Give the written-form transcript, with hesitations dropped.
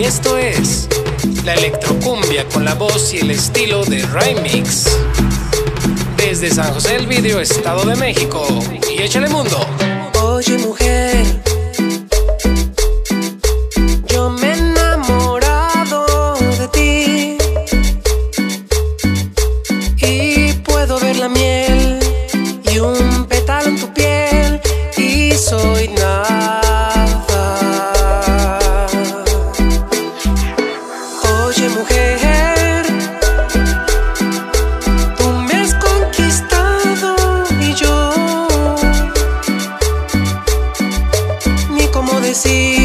Y esto es la electrocumbia con la voz y el estilo de Remix. Desde San José del Vidrio, Estado de México. Y échale mundo. Oye, mujer, yo me he enamorado de ti y puedo ver la miel y un pétalo en tu piel y soy nada. Oye, mujer, tú me has conquistado y yo ni cómo decir